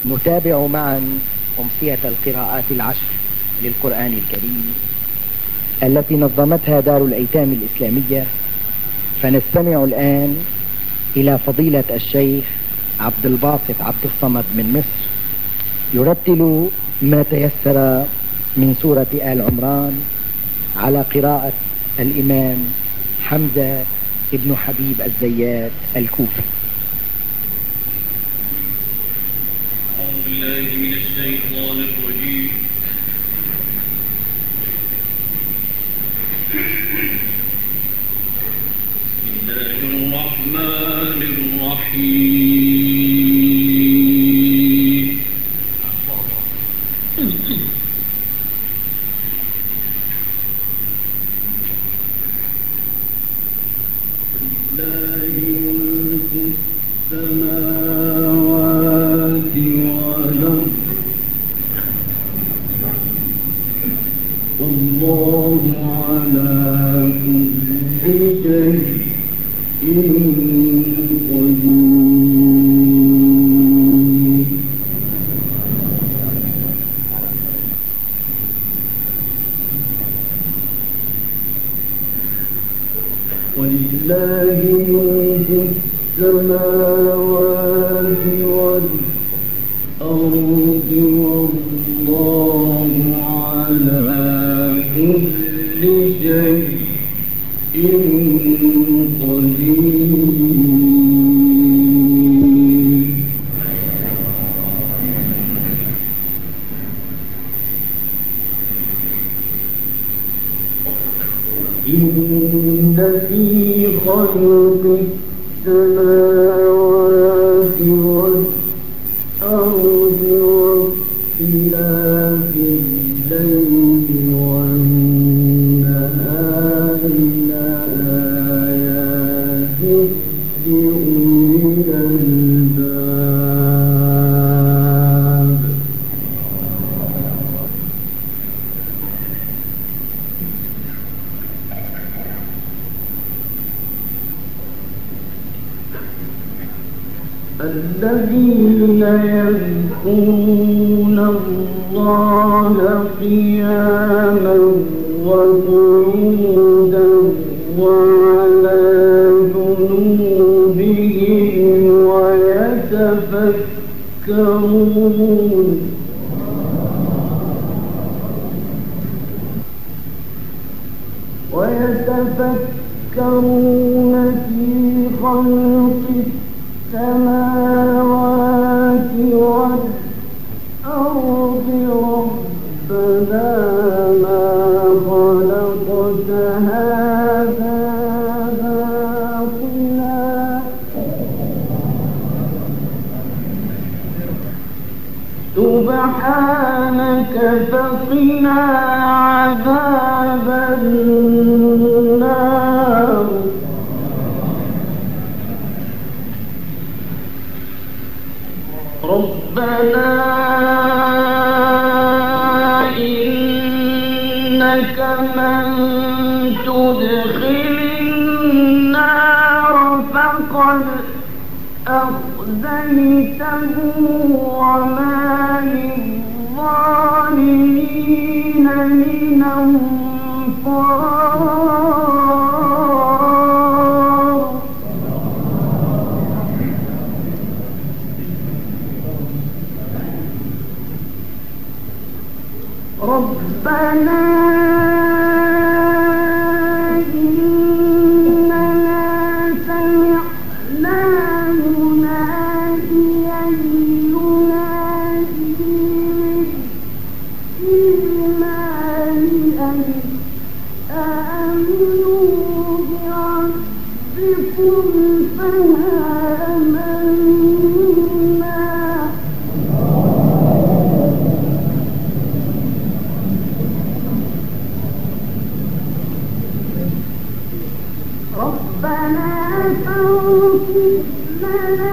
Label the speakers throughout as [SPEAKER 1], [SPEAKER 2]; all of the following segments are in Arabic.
[SPEAKER 1] نتابع معا أمسية القراءات العشر للقرآن الكريم التي نظمتها دار الأيتام الإسلامية، فنستمع الآن إلى فضيلة الشيخ عبد الباسط عبد الصمد من مصر يرتل ما تيسر من سورة آل عمران على قراءة الإمام حمزة ابن حبيب الزيات الكوفي.
[SPEAKER 2] أعوذ بالله من الشيطان الرجيم. بسم الله الرحمن الرحيم. لله ملك السماوات والأرض والله على كل شيء قدير. ولله ملك السماوات والأرض والله على كل شيء قدير. إن في خلق السماوات والأرض واختلاف الليل والنهار لآيات لأولي الألباب. الذين يذكرون الله قياما وقعودا وعلى جنوبهم ويتفكرون في خلق السماوات والأرض ربنا ما خلقت هذا باطلا سبحانك فقنا عذاب النار. ربنا إنك من تدخل النار فقد أخزيته وما للظالمين من أنصار. ربنا إننا سمعنا مناديا ينادي للإيمان أن آمنوا بربكم فآمنا. ربنا فاغفر لنا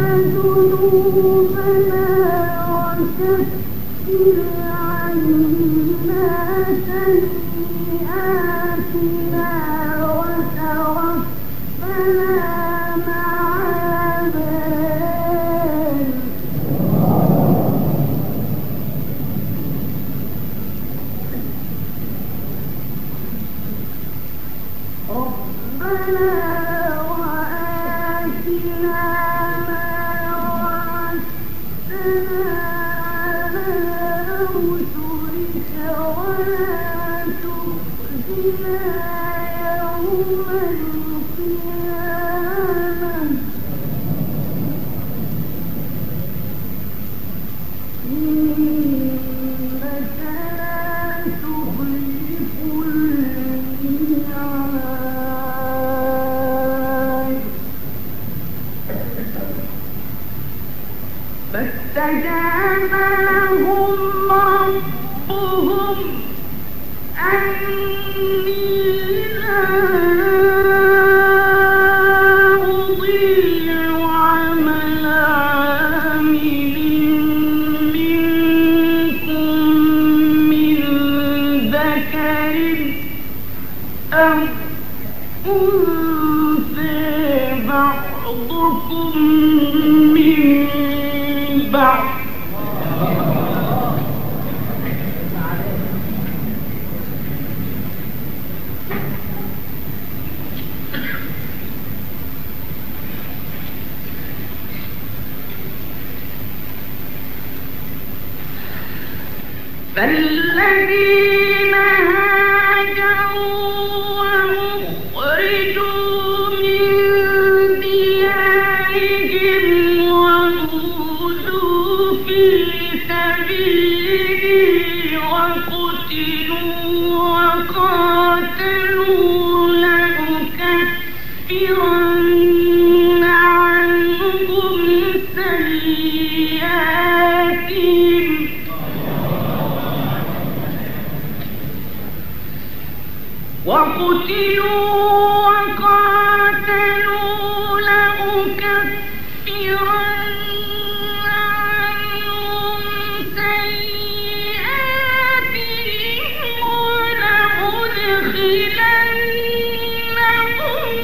[SPEAKER 2] ذنوبنا وكفر عنا سيئاتنا وتوفنا مع الأبرار. فاستجاب لهم ربهم أني لا أضيع عمل عامل منكم من ذكر أو أنثى بعضكم من بعض فالذين هاجروا وأخرجوا من ديارهم وأوذوا في سبيلي وقتلوا وقاتلوا لأكفرن عنهم سيئاتهم ولأدخلنهم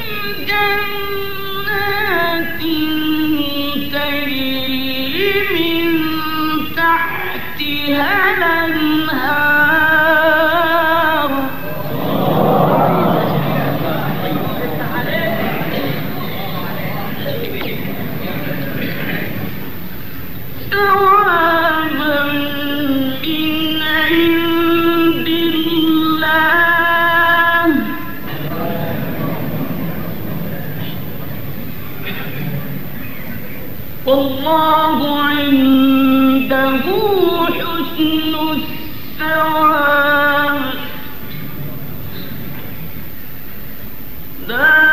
[SPEAKER 2] جنات تجري من تحتها الأنهار ثوابا من عند الله والله عنده حسن الثواب لا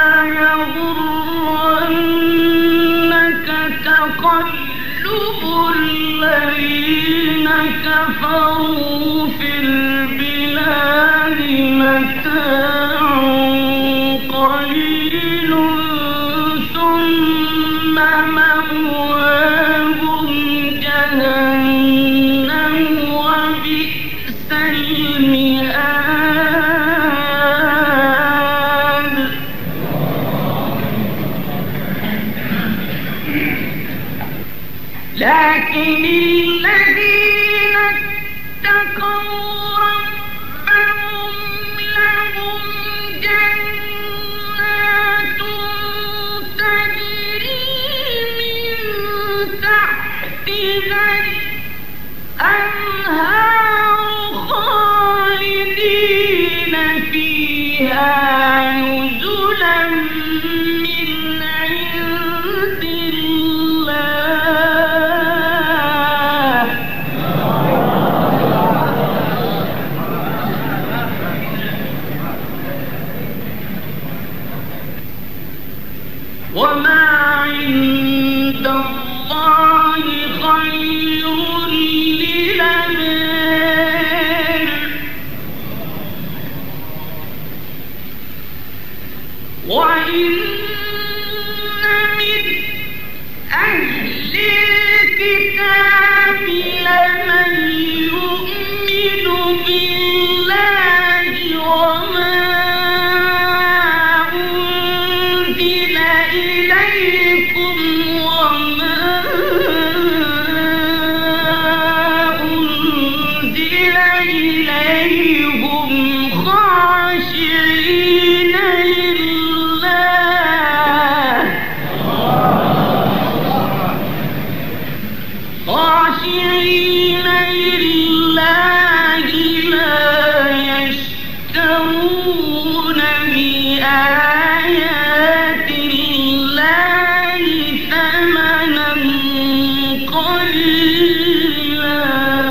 [SPEAKER 2] يغرنك تقلب الذين كفروا في البلاد متاع قليل ثم مأواهم جهنم وبئس المهاد لكن الذين اتقوا ربهم لهم جنات تجري من تحتها الأنهار خالدين فيها نزلا من عند الله وما عند الله خير للأبرار وإن من أهل الكتاب لمن يؤمن بالله وما أنزل إليكم وما أنزل إليهم خاشعين لله لا يشترون بآيات الله ثمنا قليلا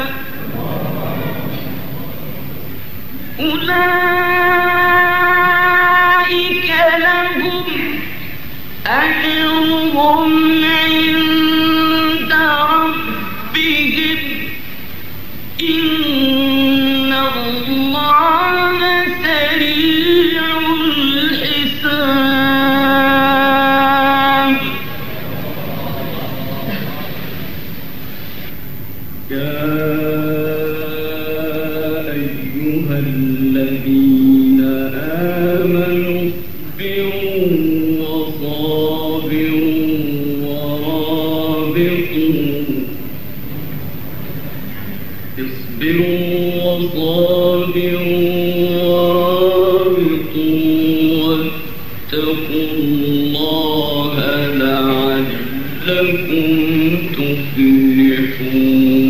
[SPEAKER 2] أولئك لهم أجرهم عند ربهم إن الله سريع الحساب
[SPEAKER 3] يا أيها الذين آمنوا اصبروا وصابروا ورابطوا واتقوا الله لعلكم تفلحون